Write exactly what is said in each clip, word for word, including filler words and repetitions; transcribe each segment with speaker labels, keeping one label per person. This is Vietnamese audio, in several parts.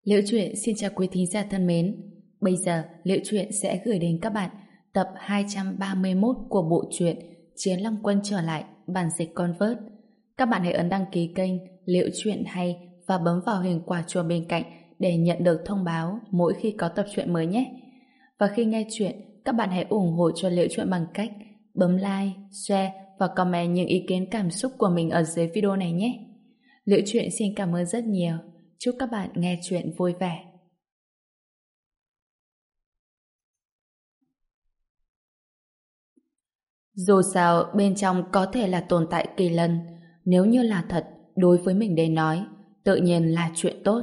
Speaker 1: Liễu Chuyện xin chào quý thính giả thân mến. Bây giờ Liễu Chuyện sẽ gửi đến các bạn tập hai trăm ba mươi mốt của bộ truyện Chiến Long Quân trở lại, bản dịch Convert. Các bạn hãy ấn đăng ký kênh Liễu Chuyện hay và bấm vào hình quả chuông bên cạnh để nhận được thông báo mỗi khi có tập truyện mới nhé. Và khi nghe chuyện, các bạn hãy ủng hộ cho Liễu Chuyện bằng cách bấm like, share và comment những ý kiến cảm xúc của mình ở dưới video này nhé. Liễu Chuyện xin cảm ơn rất nhiều. Chúc các bạn nghe chuyện vui vẻ. Dù sao bên trong có thể là tồn tại kỳ lân, nếu như là thật, đối với mình để nói, tự nhiên là chuyện tốt.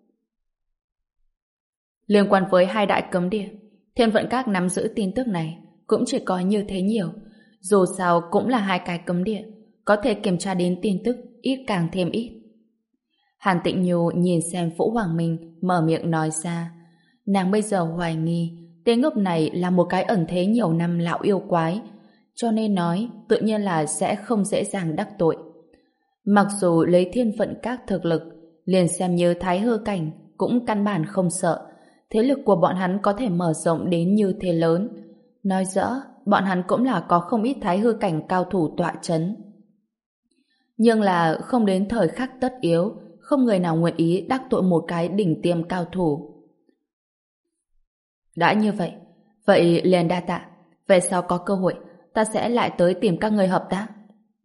Speaker 1: Liên quan với hai đại cấm địa, Thiên Vận Các nắm giữ tin tức này cũng chỉ có như thế nhiều. Dù sao cũng là hai cái cấm địa, có thể kiểm tra đến tin tức ít càng thêm ít. Hàn Tịnh Nhu nhìn xem Vũ Hoàng Minh, mở miệng nói ra. Nàng bây giờ hoài nghi tên ngốc này là một cái ẩn thế nhiều năm lão yêu quái, cho nên nói tự nhiên là sẽ không dễ dàng đắc tội. Mặc dù lấy Thiên Vận Các thực lực, liền xem như Thái Hư Cảnh cũng căn bản không sợ. Thế lực của bọn hắn có thể mở rộng đến như thế lớn. Nói rõ, bọn hắn cũng là có không ít Thái Hư Cảnh cao thủ tọa chấn. Nhưng là không đến thời khắc tất yếu, không người nào nguyện ý đắc tội một cái đỉnh tiêm cao thủ. Đã như vậy, vậy liền đa tạ. Về sau có cơ hội, ta sẽ lại tới tìm các người hợp tác.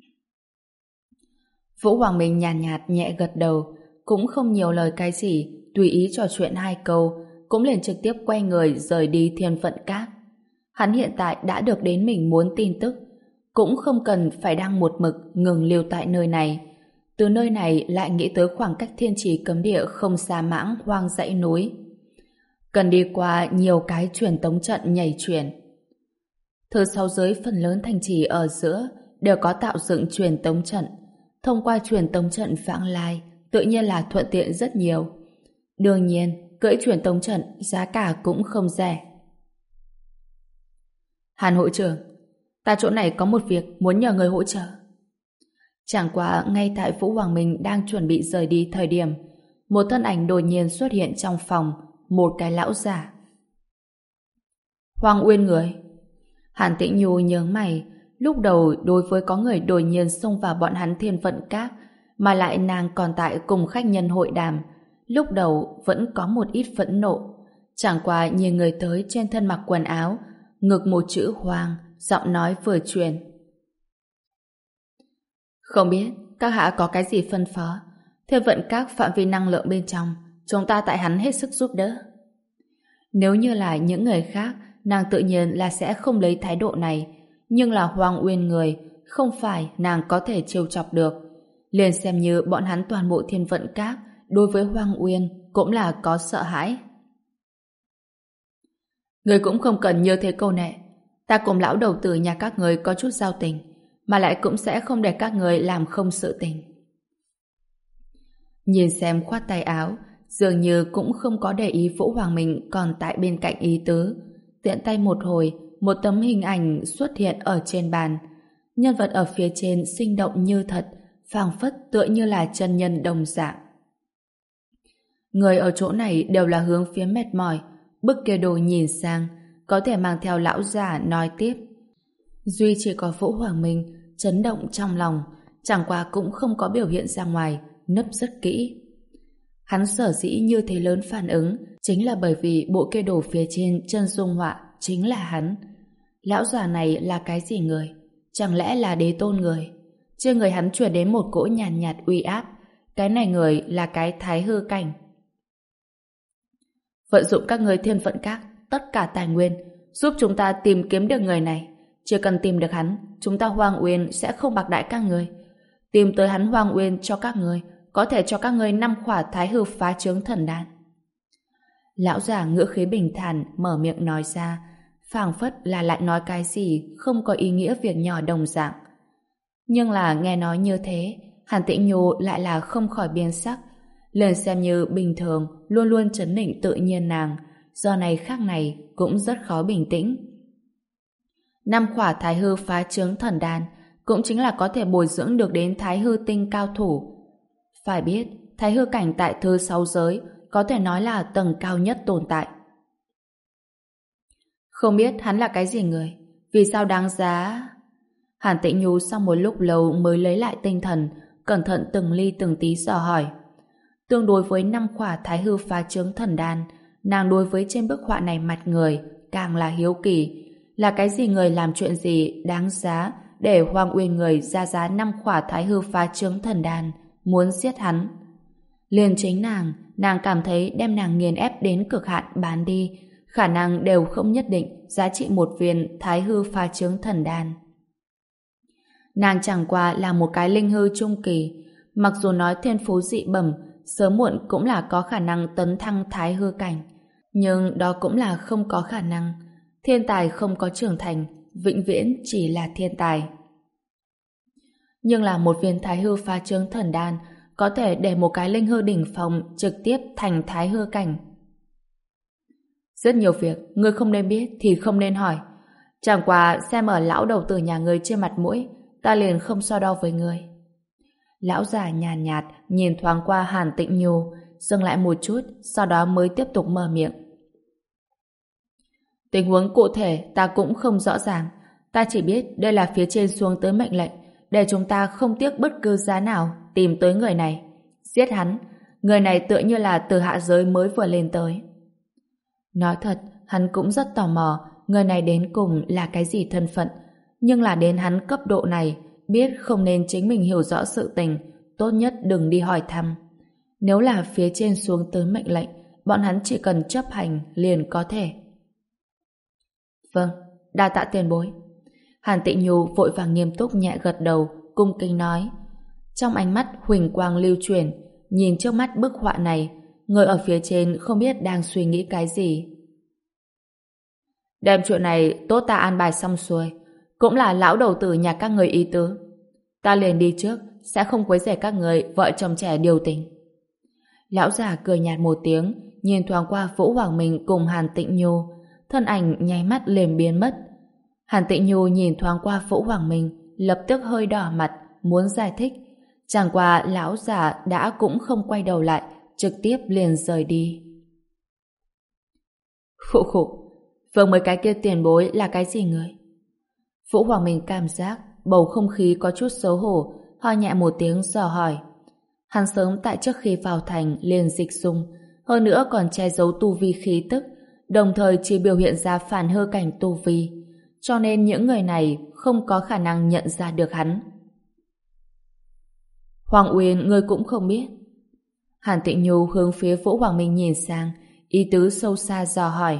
Speaker 1: Vũ Hoàng Minh nhàn nhạt, nhạt nhẹ gật đầu, cũng không nhiều lời cái gì, tùy ý trò chuyện hai câu, cũng liền trực tiếp quay người rời đi Thiên Vận Các. Hắn hiện tại đã được đến mình muốn tin tức, cũng không cần phải đang một mực ngừng lưu tại nơi này. Từ nơi này lại nghĩ tới khoảng cách thiên trì cấm địa không xa mãng hoang dãy núi. Cần đi qua nhiều cái truyền tống trận nhảy chuyển. Thứ sáu giới phần lớn thành trì ở giữa đều có tạo dựng truyền tống trận. Thông qua truyền tống trận vãng lai tự nhiên là thuận tiện rất nhiều. Đương nhiên, cưỡi truyền tống trận giá cả cũng không rẻ. Hàn hội trưởng, ta chỗ này có một việc muốn nhờ người hỗ trợ. Chẳng qua ngay tại Vũ Hoàng Minh đang chuẩn bị rời đi thời điểm, một thân ảnh đột nhiên xuất hiện trong phòng, một cái lão giả. Hoàng Uyên người. Hàn Tĩnh Nhu nhướng mày, lúc đầu đối với có người đột nhiên xông vào bọn hắn Thiên Vận Các, mà lại nàng còn tại cùng khách nhân hội đàm, lúc đầu vẫn có một ít phẫn nộ. Chẳng qua nhìn người tới trên thân mặc quần áo, ngực một chữ Hoàng, giọng nói vừa truyền. Không biết các hạ có cái gì phân phó. Thiên Vận Các phạm vi năng lượng bên trong, chúng ta tại hắn hết sức giúp đỡ. Nếu như là những người khác, nàng tự nhiên là sẽ không lấy thái độ này, nhưng là Hoàng Uyên người, không phải nàng có thể trêu chọc được. Liền xem như bọn hắn toàn bộ Thiên Vận Các đối với Hoàng Uyên cũng là có sợ hãi. Người cũng không cần như thế câu nệ. Ta cùng lão đầu tử nhà các người có chút giao tình, mà lại cũng sẽ không để các người làm không sự tình. Nhìn xem khoát tay áo, dường như cũng không có để ý Vũ Hoàng Minh còn tại bên cạnh ý tứ. Tiện tay một hồi, một tấm hình ảnh xuất hiện ở trên bàn. Nhân vật ở phía trên sinh động như thật, phảng phất tựa như là chân nhân đồng dạng. Người ở chỗ này đều là hướng phía mệt mỏi, bức kia đồ nhìn sang, có thể mang theo lão già nói tiếp. Duy chỉ có Vũ Hoàng Minh chấn động trong lòng, chẳng qua cũng không có biểu hiện ra ngoài, nấp rất kỹ. Hắn sở dĩ như thế lớn phản ứng chính là bởi vì bộ kê đồ phía trên chân dung họa chính là hắn. Lão già này là cái gì người? Chẳng lẽ là đế tôn người? Trên người hắn truyền đến một cỗ nhàn nhạt, nhạt uy áp. Cái này người là cái Thái Hư Cảnh. Vận dụng các người Thiên Vận Các tất cả tài nguyên giúp chúng ta tìm kiếm được người này. Chỉ cần tìm được hắn, chúng ta Hoàng Uyên sẽ không bạc đãi các người. Tìm tới hắn Hoàng Uyên cho các người, có thể cho các người năm khỏa Thái Hư phá trướng thần đan. Lão già ngữ khí bình thản mở miệng nói ra, phảng phất là lại nói cái gì không có ý nghĩa việc nhỏ đồng dạng. Nhưng là nghe nói như thế, Hàn Tĩnh Nhu lại là không khỏi biến sắc. Lên xem như bình thường, luôn luôn trấn định tự nhiên nàng, do này khác này cũng rất khó bình tĩnh. Năm khỏa Thái Hư phá trướng thần đan cũng chính là có thể bồi dưỡng được đến Thái Hư tinh cao thủ. Phải biết, Thái Hư cảnh tại thứ sáu giới có thể nói là tầng cao nhất tồn tại. Không biết hắn là cái gì người, vì sao đáng giá... Hàn Tĩnh Nhu sau một lúc lâu mới lấy lại tinh thần, cẩn thận từng ly từng tí dò hỏi. Tương đối với năm khỏa thái hư phá trướng thần đan, nàng đối với trên bức họa này mặt người càng là hiếu kỳ. Là cái gì người làm chuyện gì đáng giá để Hoàng Uyên người ra giá năm khỏa thái hư phá trướng thần đan, muốn giết hắn? Liền chính nàng, nàng cảm thấy đem nàng nghiền ép đến cực hạn bán đi, khả năng đều không nhất định giá trị một viên thái hư phá trướng thần đan. Nàng chẳng qua là một cái linh hư trung kỳ, mặc dù nói thiên phú dị bẩm, sớm muộn cũng là có khả năng tấn thăng thái hư cảnh, nhưng đó cũng là không có khả năng. Thiên tài không có trưởng thành, vĩnh viễn chỉ là thiên tài. Nhưng là một viên thái hư phá trướng thần đan có thể để một cái linh hư đỉnh phong trực tiếp thành thái hư cảnh. Rất nhiều việc ngươi không nên biết thì không nên hỏi. Chẳng qua xem ở lão đầu tử nhà ngươi trên mặt mũi, ta liền không so đo với ngươi. Lão già nhàn nhạt, nhạt nhìn thoáng qua Hàn Tĩnh Nhu, dừng lại một chút, sau đó mới tiếp tục mở miệng. Tình huống cụ thể ta cũng không rõ ràng, ta chỉ biết đây là phía trên xuống tới mệnh lệnh, để chúng ta không tiếc bất cứ giá nào tìm tới người này, giết hắn. Người này tựa như là từ hạ giới mới vừa lên tới. Nói thật, hắn cũng rất tò mò người này đến cùng là cái gì thân phận, nhưng là đến hắn cấp độ này, biết không nên chính mình hiểu rõ sự tình, tốt nhất đừng đi hỏi thăm. Nếu là phía trên xuống tới mệnh lệnh, bọn hắn chỉ cần chấp hành liền có thể. Vâng, đa tạ tiền bối. Hàn Tĩnh Nhu vội vàng nghiêm túc nhẹ gật đầu, cung kính nói. Trong ánh mắt huỳnh quang lưu chuyển, nhìn trước mắt bức họa này, người ở phía trên không biết đang suy nghĩ cái gì. Đem chuyện này tốt ta an bài xong xuôi, cũng là lão đầu tử nhà các người ý tứ. Ta liền đi trước, sẽ không quấy rầy các người vợ chồng trẻ điều tình. Lão già cười nhạt một tiếng, nhìn thoáng qua Vũ Hoàng Minh cùng Hàn Tĩnh Nhu, thân ảnh nháy mắt liền biến mất. Hàn Tĩnh Nhu nhìn thoáng qua Vũ Hoàng Minh, lập tức hơi đỏ mặt, muốn giải thích. Chẳng qua lão già đã cũng không quay đầu lại, trực tiếp liền rời đi. Khụ khụ, vừa mới cái kia tiền bối là cái gì người? Vũ Hoàng Minh cảm giác bầu không khí có chút xấu hổ, ho nhẹ một tiếng dò hỏi. Hắn sớm tại trước khi vào thành liền dịch dung, hơn nữa còn che giấu tu vi khí tức, đồng thời chỉ biểu hiện ra phản hư cảnh tu vi, cho nên những người này không có khả năng nhận ra được hắn. Hoàng Uyên ngươi cũng không biết. Hàn Tĩnh Nhu hướng phía Vũ Hoàng Minh nhìn sang, ý tứ sâu xa dò hỏi.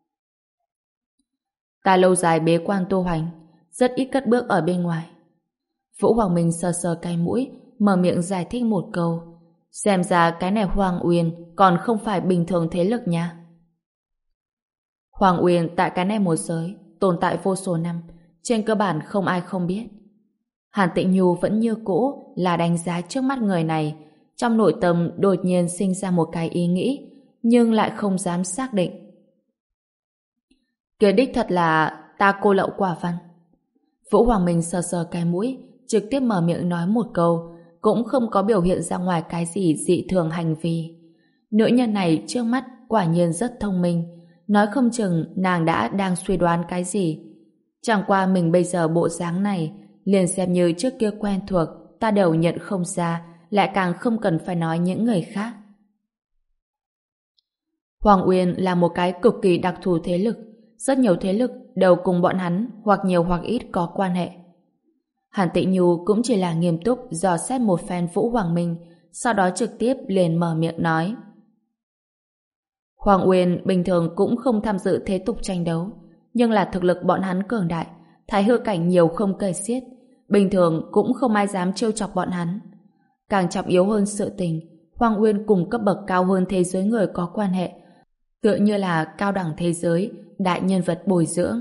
Speaker 1: Ta lâu dài bế quan tu hành, rất ít cất bước ở bên ngoài. Vũ Hoàng Minh sờ sờ cái mũi, mở miệng giải thích một câu. Xem ra cái này Hoàng Uyên còn không phải bình thường thế lực nha. Hoàng Uyên tại cái này một giới tồn tại vô số năm, trên cơ bản không ai không biết. Hàn Tĩnh Nhu vẫn như cũ là đánh giá trước mắt người này, trong nội tâm đột nhiên sinh ra một cái ý nghĩ, nhưng lại không dám xác định. Kia đích thật là ta cô lậu quả văn. Vũ Hoàng Minh sờ sờ cái mũi, trực tiếp mở miệng nói một câu, cũng không có biểu hiện ra ngoài cái gì dị thường hành vi. Nữ nhân này trước mắt quả nhiên rất thông minh, nói không chừng nàng đã đang suy đoán cái gì. Chẳng qua mình bây giờ bộ dáng này, liền xem như trước kia quen thuộc, ta đều nhận không ra, lại càng không cần phải nói những người khác. Hoàng Uyên là một cái cực kỳ đặc thù thế lực, rất nhiều thế lực đều cùng bọn hắn hoặc nhiều hoặc ít có quan hệ. Hàn Tĩnh Nhu cũng chỉ là nghiêm túc dò xét một phen Vũ Hoàng Minh, sau đó trực tiếp liền mở miệng nói. Hoàng Uyên bình thường cũng không tham dự thế tục tranh đấu, nhưng là thực lực bọn hắn cường đại, thái hư cảnh nhiều không kể xiết, bình thường cũng không ai dám trêu chọc bọn hắn. Càng trọng yếu hơn sự tình, Hoàng Uyên cùng cấp bậc cao hơn thế giới người có quan hệ, tựa như là cao đẳng thế giới, đại nhân vật bồi dưỡng.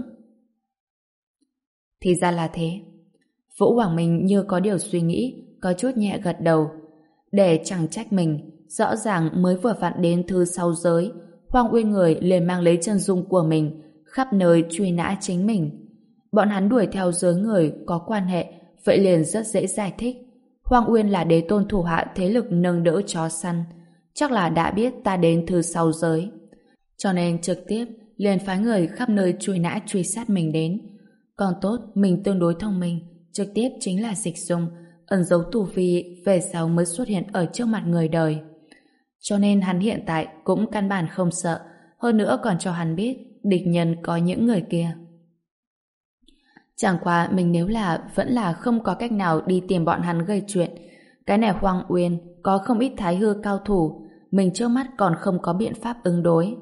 Speaker 1: Thì ra là thế. Vũ Hoàng Minh như có điều suy nghĩ, có chút nhẹ gật đầu. Để chẳng trách mình, rõ ràng mới vừa vặn đến thứ sáu giới, Hoàng Uyên người liền mang lấy chân dung của mình, khắp nơi truy nã chính mình. Bọn hắn đuổi theo giới người có quan hệ, vậy liền rất dễ giải thích. Hoàng Uyên là đế tôn thủ hạ thế lực nâng đỡ chó săn, chắc là đã biết ta đến thứ sáu giới. Cho nên trực tiếp liền phái người khắp nơi truy nã truy sát mình đến. Còn tốt, mình tương đối thông minh, trực tiếp chính là dịch dung, ẩn giấu tu vi về sau mới xuất hiện ở trước mặt người đời. Cho nên hắn hiện tại cũng căn bản không sợ, hơn nữa còn cho hắn biết địch nhân có những người kia. Chẳng qua mình nếu là vẫn là không có cách nào đi tìm bọn hắn gây chuyện. Cái này Hoang Uyên có không ít thái hư cao thủ, mình trước mắt còn không có biện pháp ứng đối.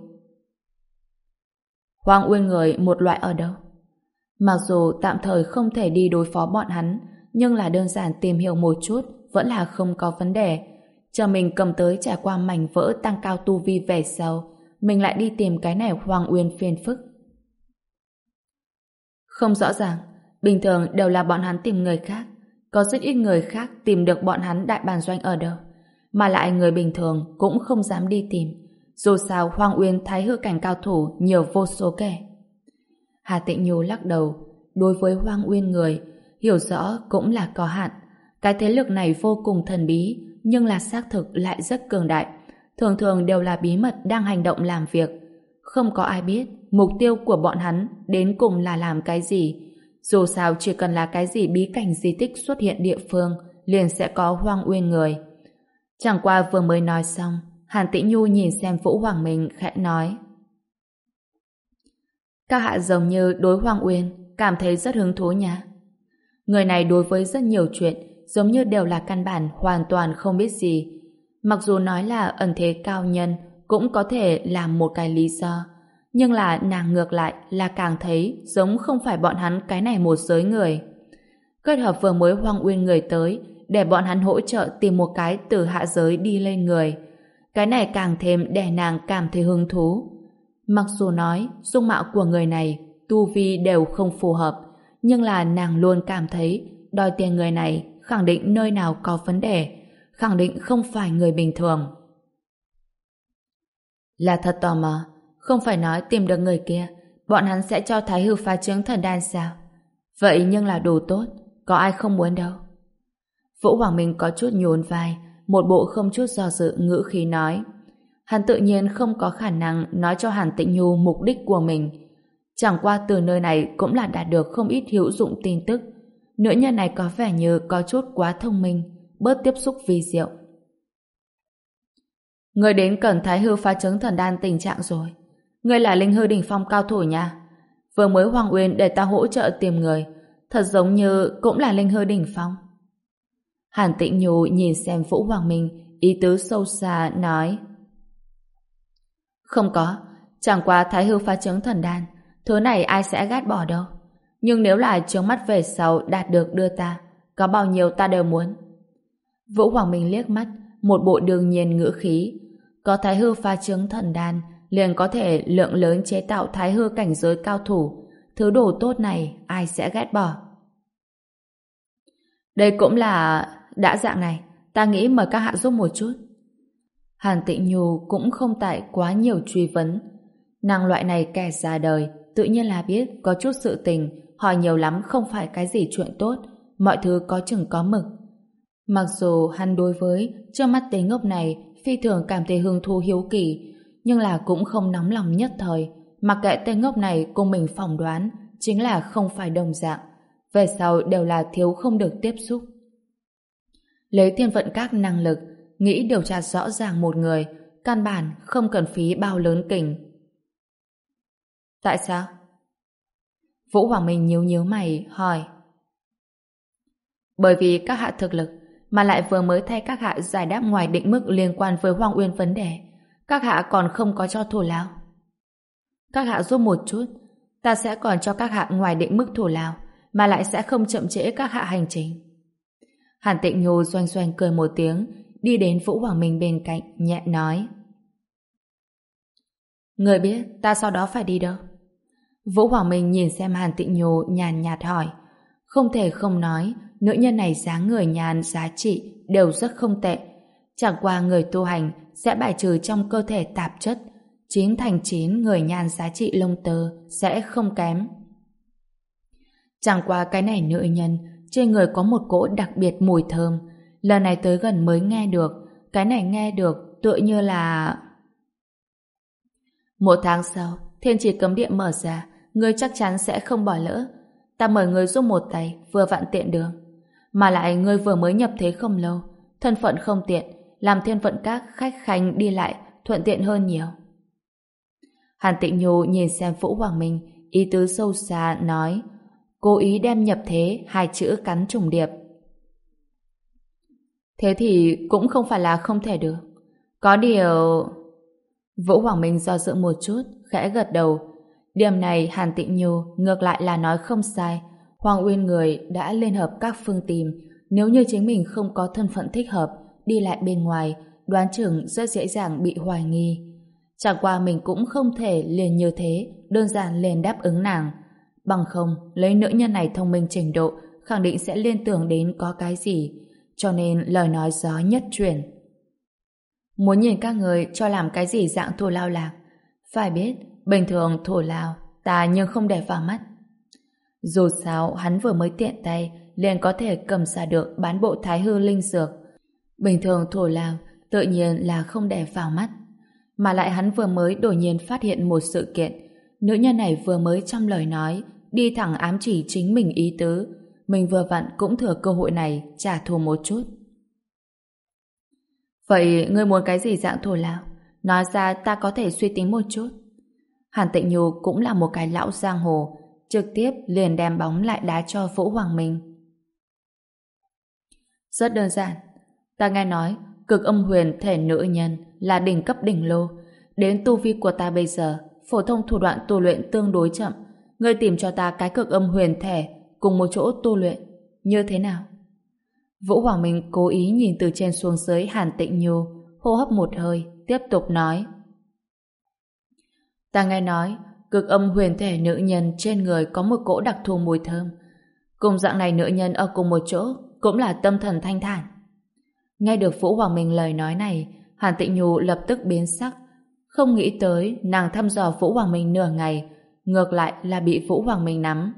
Speaker 1: Hoang Uyên người một loại ở đâu? Mặc dù tạm thời không thể đi đối phó bọn hắn, nhưng là đơn giản tìm hiểu một chút vẫn là không có vấn đề. Chờ mình cầm tới trải qua mảnh vỡ tăng cao tu vi về sau, mình lại đi tìm cái này Hoang Uyên phiền phức. Không rõ ràng, bình thường đều là bọn hắn tìm người khác, có rất ít người khác tìm được bọn hắn đại bản doanh ở đâu, mà lại người bình thường cũng không dám đi tìm. Dù sao Hoang Uyên thái hư cảnh cao thủ nhiều vô số kể. Hà Tịnh Nhu lắc đầu, đối với Hoang Uyên người hiểu rõ cũng là có hạn. Cái thế lực này vô cùng thần bí, nhưng là xác thực lại rất cường đại, thường thường đều là bí mật đang hành động làm việc. Không có ai biết mục tiêu của bọn hắn đến cùng là làm cái gì. Dù sao chỉ cần là cái gì bí cảnh di tích xuất hiện địa phương liền sẽ có Hoang Uyên người. Chẳng qua vừa mới nói xong, Hàn Tĩnh Nhu nhìn xem Vũ Hoàng Minh khẽ nói: các hạ giống như đối Hoang Uyên cảm thấy rất hứng thú nha. Người này đối với rất nhiều chuyện giống như đều là căn bản hoàn toàn không biết gì. Mặc dù nói là ẩn thế cao nhân cũng có thể làm một cái lý do, nhưng là nàng ngược lại là càng thấy giống không phải bọn hắn cái này một giới người. Kết hợp vừa mới Hoang Uyên người tới để bọn hắn hỗ trợ tìm một cái từ hạ giới đi lên người. Cái này càng thêm để nàng cảm thấy hứng thú. Mặc dù nói dung mạo của người này tu vi đều không phù hợp, nhưng là nàng luôn cảm thấy đòi tiền người này khẳng định nơi nào có vấn đề, khẳng định không phải người bình thường. Là thật tò mò, không phải nói tìm được người kia bọn hắn sẽ cho thái hư phá trướng thần đan sao? Vậy nhưng là đủ tốt, có ai không muốn đâu. Vũ Hoàng Minh có chút nhún vai, một bộ không chút do dự ngữ khí nói. Hắn tự nhiên không có khả năng nói cho Hàn Tĩnh Nhu mục đích của mình. Chẳng qua từ nơi này cũng là đạt được không ít hữu dụng tin tức. Nữ nhân này có vẻ như có chút quá thông minh, bớt tiếp xúc vi diệu. Người đến cần thái hư phá trứng thần đan tình trạng rồi. Người là linh hư đỉnh phong cao thủ nha. Vừa mới Hoàng Uyên để ta hỗ trợ tìm người, thật giống như cũng là linh hư đỉnh phong. Hàn Tĩnh Nhu nhìn xem Vũ Hoàng Minh, ý tứ sâu xa nói: không có, chẳng qua thái hư phá trứng thần đan, thứ này ai sẽ ghét bỏ đâu. Nhưng nếu là trướng mắt về sau đạt được đưa ta, có bao nhiêu ta đều muốn. Vũ Hoàng Minh liếc mắt, một bộ đương nhiên ngữ khí. Có thái hư phá trứng thần đan, liền có thể lượng lớn chế tạo thái hư cảnh giới cao thủ. Thứ đồ tốt này ai sẽ ghét bỏ. Đây cũng là... đã dạng này, ta nghĩ mời các hạ giúp một chút. Hàn Tĩnh Nhu cũng không tại quá nhiều truy vấn. Nàng loại này kẻ già đời, tự nhiên là biết có chút sự tình, hỏi nhiều lắm không phải cái gì chuyện tốt, mọi thứ có chừng có mực. Mặc dù hắn đối với trước mắt tên ngốc này phi thường cảm thấy hứng thú hiếu kỳ, nhưng là cũng không nóng lòng nhất thời, mặc kệ tên ngốc này cùng mình phỏng đoán chính là không phải đồng dạng, về sau đều là thiếu không được tiếp xúc. Lấy thiên vận các năng lực, nghĩ điều tra rõ ràng một người, căn bản không cần phí bao lớn kình. Tại sao? Vũ Hoàng Minh nhíu nhíu mày hỏi. Bởi vì các hạ thực lực, mà lại vừa mới thay các hạ giải đáp ngoài định mức liên quan với Hoang Uyên vấn đề, các hạ còn không có cho thù lao. Các hạ giúp một chút, ta sẽ còn cho các hạ ngoài định mức thù lao, mà lại sẽ không chậm trễ các hạ hành trình. Hàn Tịnh Nhu doanh doanh cười một tiếng, đi đến Vũ Hoàng Minh bên cạnh, nhẹ nói. Người biết ta sau đó phải đi đâu? Vũ Hoàng Minh nhìn xem Hàn Tịnh Nhu nhàn nhạt hỏi. Không thể không nói, nữ nhân này dáng người nhàn, giá trị đều rất không tệ. Chẳng qua người tu hành sẽ bài trừ trong cơ thể tạp chất, chín thành chín người nhàn giá trị lông tơ sẽ không kém. Chẳng qua cái này nữ nhân trên người có một cỗ đặc biệt mùi thơm, lần này tới gần mới nghe được, cái này nghe được tựa như là... Một tháng sau, thiên chỉ cấm địa mở ra, ngươi chắc chắn sẽ không bỏ lỡ. Ta mời ngươi giúp một tay, vừa vặn tiện đường. Mà lại ngươi vừa mới nhập thế không lâu, thân phận không tiện, làm thiên vận các khách khanh đi lại thuận tiện hơn nhiều. Hàn Tịnh Nhu nhìn xem Vũ Hoàng Minh, ý tứ sâu xa nói, cố ý đem nhập thế hai chữ cắn trùng điệp. Thế thì cũng không phải là không thể được. Có điều... Vũ Hoàng Minh do dự một chút, khẽ gật đầu. Điểm này Hàn Tịnh Nhu ngược lại là nói không sai. Hoàng Uyên người đã liên hợp các phương tìm. Nếu như chính mình không có thân phận thích hợp, đi lại bên ngoài, đoán chừng rất dễ dàng bị hoài nghi. Chẳng qua mình cũng không thể liền như thế, đơn giản liền đáp ứng nàng. Bằng không, lấy nữ nhân này thông minh trình độ, khẳng định sẽ liên tưởng đến có cái gì. Cho nên lời nói gió nhất chuyển. Muốn nhìn các người cho làm cái gì dạng thù lao lạc. Phải biết, bình thường thù lao, ta nhưng không để vào mắt. Dù sao, hắn vừa mới tiện tay, liền có thể cầm ra được bán bộ thái hư linh dược. Bình thường thù lao, tự nhiên là không để vào mắt. Mà lại hắn vừa mới đột nhiên phát hiện một sự kiện. Nữ nhân này vừa mới trong lời nói, đi thẳng ám chỉ chính mình ý tứ. Mình vừa vặn cũng thừa cơ hội này trả thù một chút. Vậy ngươi muốn cái gì dạng thù lao? Nói ra ta có thể suy tính một chút. Hàn Tịnh Nhu cũng là một cái lão giang hồ, trực tiếp liền đem bóng lại đá cho Vũ Hoàng Minh. Rất đơn giản. Ta nghe nói cực âm huyền thể nữ nhân là đỉnh cấp đỉnh lô. Đến tu vi của ta bây giờ, phổ thông thủ đoạn tu luyện tương đối chậm. Ngươi tìm cho ta cái cực âm huyền thể cùng một chỗ tu luyện. Như thế nào? Vũ Hoàng Minh cố ý nhìn từ trên xuống dưới Hàn Tịnh Nhu, hô hấp một hơi, tiếp tục nói. Ta nghe nói, cực âm huyền thể nữ nhân trên người có một cỗ đặc thù mùi thơm. Cùng dạng này nữ nhân ở cùng một chỗ, cũng là tâm thần thanh thản. Nghe được Vũ Hoàng Minh lời nói này, Hàn Tịnh Nhu lập tức biến sắc. Không nghĩ tới nàng thăm dò Vũ Hoàng Minh nửa ngày, ngược lại là bị Vũ Hoàng Minh nắm.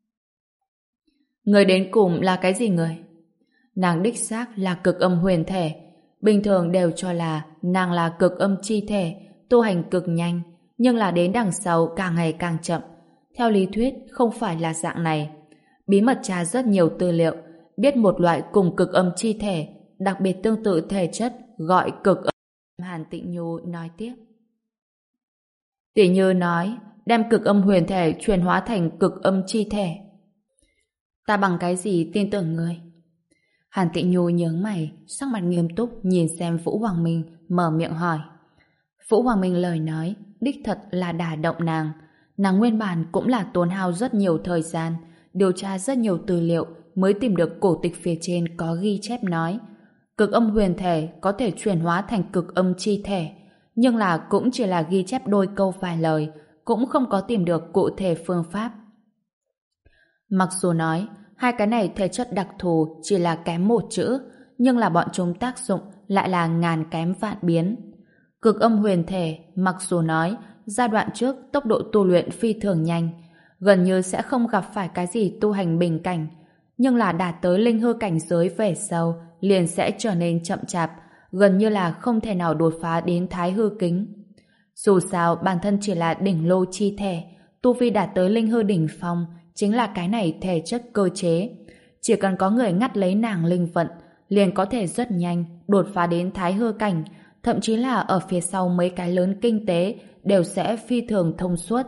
Speaker 1: Người đến cùng là cái gì người? Nàng đích xác là cực âm huyền thể. Bình thường đều cho là nàng là cực âm chi thể, tu hành cực nhanh, nhưng là đến đằng sau càng ngày càng chậm. Theo lý thuyết không phải là dạng này. Bí mật tra rất nhiều tư liệu, biết một loại cùng cực âm chi thể, đặc biệt tương tự thể chất, gọi cực âm. Hàn Tịnh Nhu nói tiếp. Tỷ Như nói, đem cực âm huyền thể chuyển hóa thành cực âm chi thể. Ta bằng cái gì tin tưởng người? Hàn Tịnh Nhu nhướng mày, sắc mặt nghiêm túc nhìn xem Vũ Hoàng Minh, mở miệng hỏi. Vũ Hoàng Minh lời nói, đích thật là đả động nàng. Nàng nguyên bản cũng là tốn hao rất nhiều thời gian, điều tra rất nhiều tư liệu mới tìm được cổ tịch phía trên có ghi chép nói. Cực âm huyền thể có thể chuyển hóa thành cực âm chi thể, nhưng là cũng chỉ là ghi chép đôi câu vài lời, cũng không có tìm được cụ thể phương pháp. Mặc dù nói, hai cái này thể chất đặc thù chỉ là kém một chữ, nhưng là bọn chúng tác dụng lại là ngàn kém vạn biến. Cực âm huyền thể, mặc dù nói, giai đoạn trước tốc độ tu luyện phi thường nhanh, gần như sẽ không gặp phải cái gì tu hành bình cảnh, nhưng là đạt tới linh hư cảnh giới về sau, liền sẽ trở nên chậm chạp, gần như là không thể nào đột phá đến thái hư kính. Dù sao, bản thân chỉ là đỉnh lô chi thể, tu vi đạt tới linh hư đỉnh phong, chính là cái này thể chất cơ chế. Chỉ cần có người ngắt lấy nàng linh vận, liền có thể rất nhanh đột phá đến thái hư cảnh, thậm chí là ở phía sau mấy cái lớn kinh tế đều sẽ phi thường thông suốt.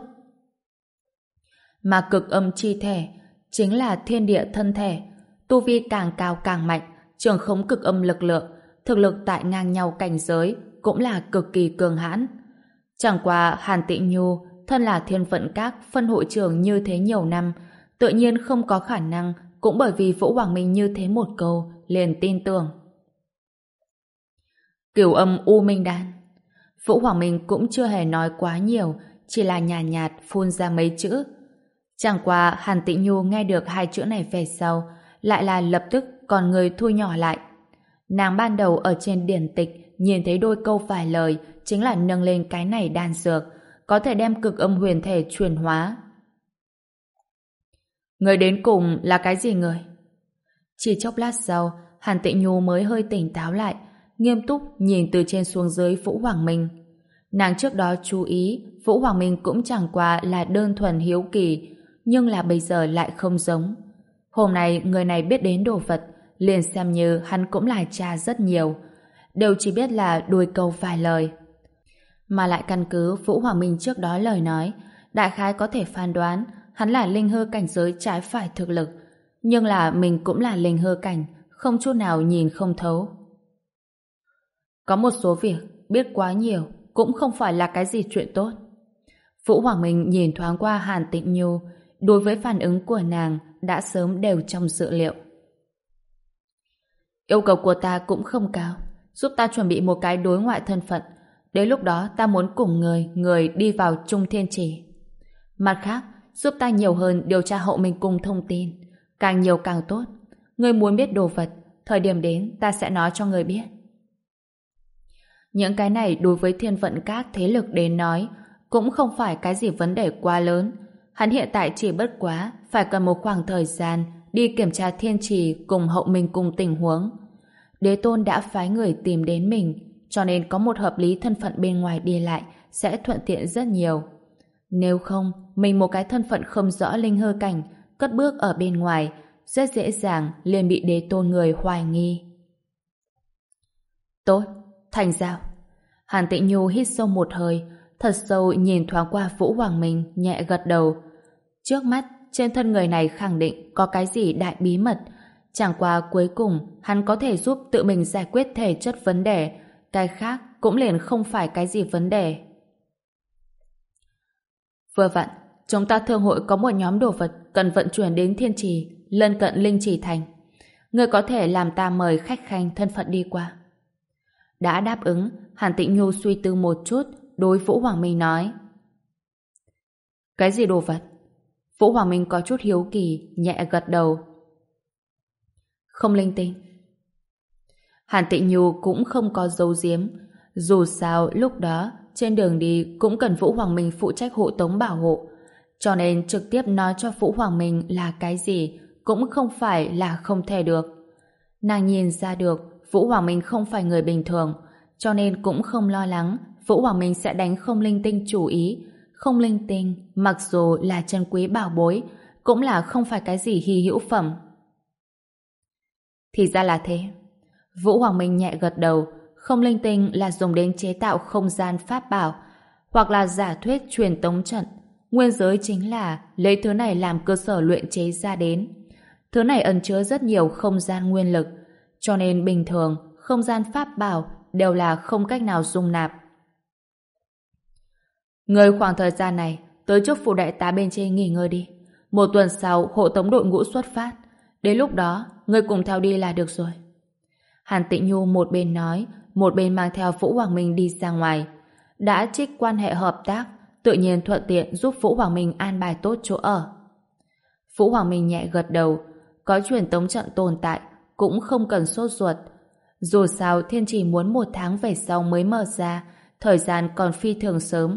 Speaker 1: Mà cực âm chi thể chính là thiên địa thân thể, tu vi càng cao càng mạnh, trường khống cực âm lực lượng, thực lực tại ngang nhau cảnh giới cũng là cực kỳ cường hãn. Chẳng qua Hàn Tịnh Nhu thân là thiên vận các phân hội trưởng như thế nhiều năm, tự nhiên không có khả năng cũng bởi vì Vũ Hoàng Minh như thế một câu liền tin tưởng. Cửu âm U Minh Đan. Vũ Hoàng Minh cũng chưa hề nói quá nhiều, chỉ là nhàn nhạt, nhạt phun ra mấy chữ. Chẳng qua Hàn Tịnh Nhu nghe được hai chữ này về sau, lại là lập tức còn người thu nhỏ lại. Nàng ban đầu ở trên điển tịch nhìn thấy đôi câu vài lời chính là nâng lên cái này đan dược, có thể đem cực âm huyền thể chuyển hóa. Người đến cùng là cái gì người? Chỉ chốc lát sau, Hàn Tịnh Nhu mới hơi tỉnh táo lại, nghiêm túc nhìn từ trên xuống dưới Vũ Hoàng Minh. Nàng trước đó chú ý, Vũ Hoàng Minh cũng chẳng qua là đơn thuần hiếu kỳ, nhưng là bây giờ lại không giống. Hôm nay người này biết đến đồ vật, liền xem như hắn cũng là cha rất nhiều, đều chỉ biết là đuôi câu vài lời. Mà lại căn cứ Vũ Hoàng Minh trước đó lời nói, đại khái có thể phán đoán hắn là linh hư cảnh giới trái phải thực lực, nhưng là mình cũng là linh hư cảnh, không chút nào nhìn không thấu. Có một số việc biết quá nhiều cũng không phải là cái gì chuyện tốt. Vũ Hoàng Minh nhìn thoáng qua Hàn Tịnh Nhu, đối với phản ứng của nàng đã sớm đều trong dự liệu. Yêu cầu của ta cũng không cao, giúp ta chuẩn bị một cái đối ngoại thân phận, đến lúc đó ta muốn cùng người người đi vào Trung Thiên Trì. Mặt khác, giúp ta nhiều hơn điều tra hậu minh cung thông tin, càng nhiều càng tốt. Người muốn biết đồ vật, thời điểm đến ta sẽ nói cho người biết. Những cái này đối với thiên vận các thế lực đến nói cũng không phải cái gì vấn đề quá lớn. Hắn hiện tại chỉ bất quá phải cần một khoảng thời gian đi kiểm tra thiên trì cùng hậu minh cung tình huống. Đế tôn đã phái người tìm đến mình, cho nên có một hợp lý thân phận bên ngoài đi lại sẽ thuận tiện rất nhiều. Nếu không, mình một cái thân phận không rõ linh hư cảnh, cất bước ở bên ngoài, rất dễ dàng liền bị đế tôn người hoài nghi. Tốt, thành giao. Hàn Tịnh Nhu hít sâu một hơi, thật sâu nhìn thoáng qua Vũ Hoàng Minh, nhẹ gật đầu. Trước mắt, trên thân người này khẳng định có cái gì đại bí mật, chẳng qua cuối cùng hắn có thể giúp tự mình giải quyết thể chất vấn đề, cái khác cũng liền không phải cái gì vấn đề. Vừa vặn, chúng ta thương hội có một nhóm đồ vật cần vận chuyển đến Thiên Trì, lân cận Linh Trì Thành. Người có thể làm ta mời khách khanh thân phận đi qua. Đã đáp ứng, Hàn Tịnh Nhu suy tư một chút, đối Vũ Hoàng Minh nói. Cái gì đồ vật? Vũ Hoàng Minh có chút hiếu kỳ, nhẹ gật đầu. Không linh tinh. Hàn Tịnh Nhu cũng không có giấu giếm, dù sao lúc đó trên đường đi cũng cần Vũ Hoàng Minh phụ trách hộ tống bảo hộ, cho nên trực tiếp nói cho Vũ Hoàng Minh là cái gì cũng không phải là không thể được. Nàng nhìn ra được Vũ Hoàng Minh không phải người bình thường, cho nên cũng không lo lắng Vũ Hoàng Minh sẽ đánh không linh tinh chủ ý. Không linh tinh mặc dù là chân quý bảo bối, cũng là không phải cái gì hy hữu phẩm. Thì ra là thế. Vũ Hoàng Minh nhẹ gật đầu. Không linh tinh là dùng đến chế tạo không gian pháp bảo, hoặc là giả thuyết truyền tống trận. Nguyên giới chính là lấy thứ này làm cơ sở luyện chế ra đến. Thứ này ẩn chứa rất nhiều không gian nguyên lực, cho nên bình thường không gian pháp bảo đều là không cách nào dung nạp. Người khoảng thời gian này tới trước phủ đại tá bên trên nghỉ ngơi đi. Một tuần sau hộ tống đội ngũ xuất phát. Đến lúc đó người cùng theo đi là được rồi. Hàn Tịnh Nhu một bên nói, một bên mang theo Vũ Hoàng Minh đi ra ngoài. Đã trích quan hệ hợp tác, tự nhiên thuận tiện giúp Vũ Hoàng Minh an bài tốt chỗ ở. Vũ Hoàng Minh nhẹ gật đầu, có truyền tống trận tồn tại cũng không cần sốt ruột. Dù sao Thiên Trì muốn một tháng về sau mới mở ra, thời gian còn phi thường sớm.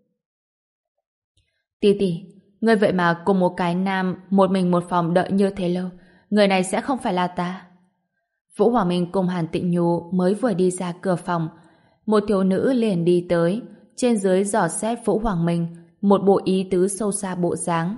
Speaker 1: Tỷ tỷ, người vậy mà cùng một cái nam một mình một phòng đợi như thế lâu, người này sẽ không phải là ta. Vũ Hoàng Minh cùng Hàn Tịnh Nhu mới vừa đi ra cửa phòng, một thiếu nữ liền đi tới, trên dưới dò xét Vũ Hoàng Minh, một bộ ý tứ sâu xa bộ dáng.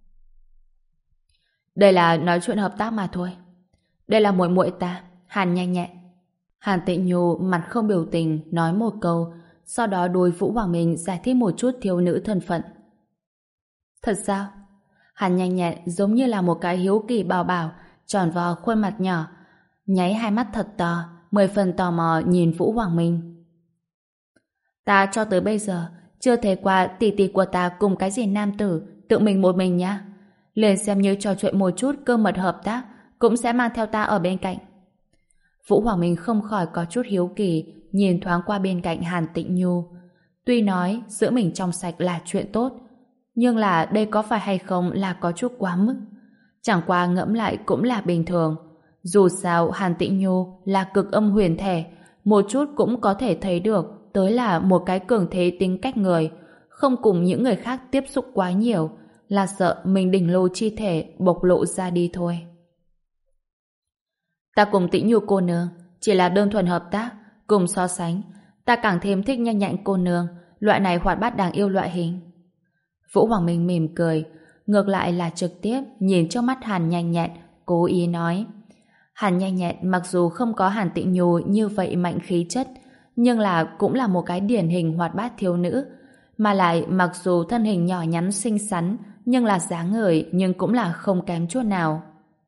Speaker 1: Đây là nói chuyện hợp tác mà thôi. Đây là muội muội ta, Hàn Nhanh Nhẹ. Hàn Tịnh Nhu mặt không biểu tình nói một câu, sau đó đối Vũ Hoàng Minh giải thích một chút thiếu nữ thân phận. Thật sao? Hàn Nhanh Nhẹ giống như là một cái hiếu kỳ bảo bảo, tròn vo khuôn mặt nhỏ, nháy hai mắt thật to, mười phần tò mò nhìn Vũ Hoàng Minh. Ta cho tới bây giờ chưa thấy qua tỷ tỷ của ta cùng cái gì nam tử tự mình một mình nhá. Liền xem như trò chuyện một chút cơ mật hợp tác cũng sẽ mang theo ta ở bên cạnh. Vũ Hoàng Minh không khỏi có chút hiếu kỳ nhìn thoáng qua bên cạnh Hàn Tịnh Nhu. Tuy nói giữ mình trong sạch là chuyện tốt, nhưng là đây có phải hay không là có chút quá mức. Chẳng qua ngẫm lại cũng là bình thường. Dù sao Hàn Tịnh Nhu là cực âm huyền thể, một chút cũng có thể thấy được tới là một cái cường thế tính cách người, không cùng những người khác tiếp xúc quá nhiều, là sợ mình đỉnh lô chi thể bộc lộ ra đi thôi. Ta cùng Tĩnh Nhu cô nương chỉ là đơn thuần hợp tác, cùng so sánh, ta càng thêm thích nhanh nhẹn cô nương, loại này hoạt bát đáng yêu loại hình. Vũ Hoàng Minh mỉm cười, ngược lại là trực tiếp nhìn trong mắt Hàn Nhanh Nhẹn, cố ý nói. Hàn Nhanh Nhẹn mặc dù không có Hàn Tịnh Nhu như vậy mạnh khí chất, nhưng là cũng là một cái điển hình hoạt bát thiếu nữ, mà lại mặc dù thân hình nhỏ nhắn xinh xắn, nhưng là dáng người nhưng cũng là không kém chút nào.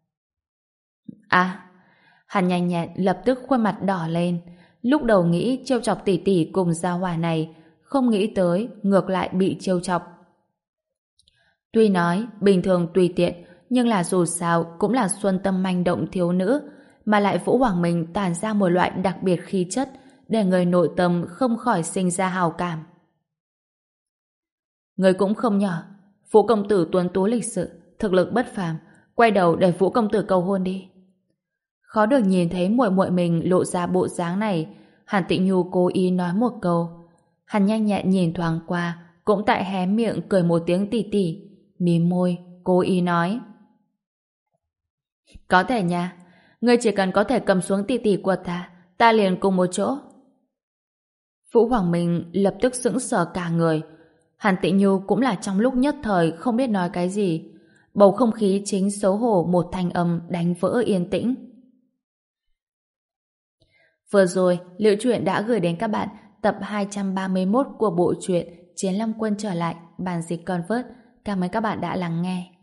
Speaker 1: À, Hàn Nhanh Nhẹn lập tức khuôn mặt đỏ lên, lúc đầu nghĩ trêu chọc tỷ tỷ cùng gia hỏa này, không nghĩ tới ngược lại bị trêu chọc. Tuy nói bình thường tùy tiện, nhưng là dù sao cũng là xuân tâm manh động thiếu nữ, mà lại Vũ Hoàng Minh tản ra một loại đặc biệt khí chất để người nội tâm không khỏi sinh ra hào cảm. Người cũng không nhỏ, Vũ công tử tuấn tú lịch sự, thực lực bất phàm, quay đầu để Vũ công tử cầu hôn đi. Khó được nhìn thấy muội muội mình lộ ra bộ dáng này, Hàn Tịnh Nhu cố ý nói một câu. Hàn Nhanh Nhẹn nhìn thoáng qua, cũng tại hé miệng cười một tiếng tỉ tỉ, mím môi, cố ý nói. Có thể nha, ngươi chỉ cần có thể cầm xuống tỉ tỉ của ta, ta liền cùng một chỗ. Vũ Hoàng Minh lập tức sững sờ cả người. Hàn Tịnh Nhu cũng là trong lúc nhất thời không biết nói cái gì. Bầu không khí chính xấu hổ một thanh âm đánh vỡ yên tĩnh. Vừa rồi, Liễu Truyện đã gửi đến các bạn tập hai trăm ba mươi mốt của bộ truyện Chiến Long Quân trở lại, bản dịch Convert. Cảm ơn các bạn đã lắng nghe.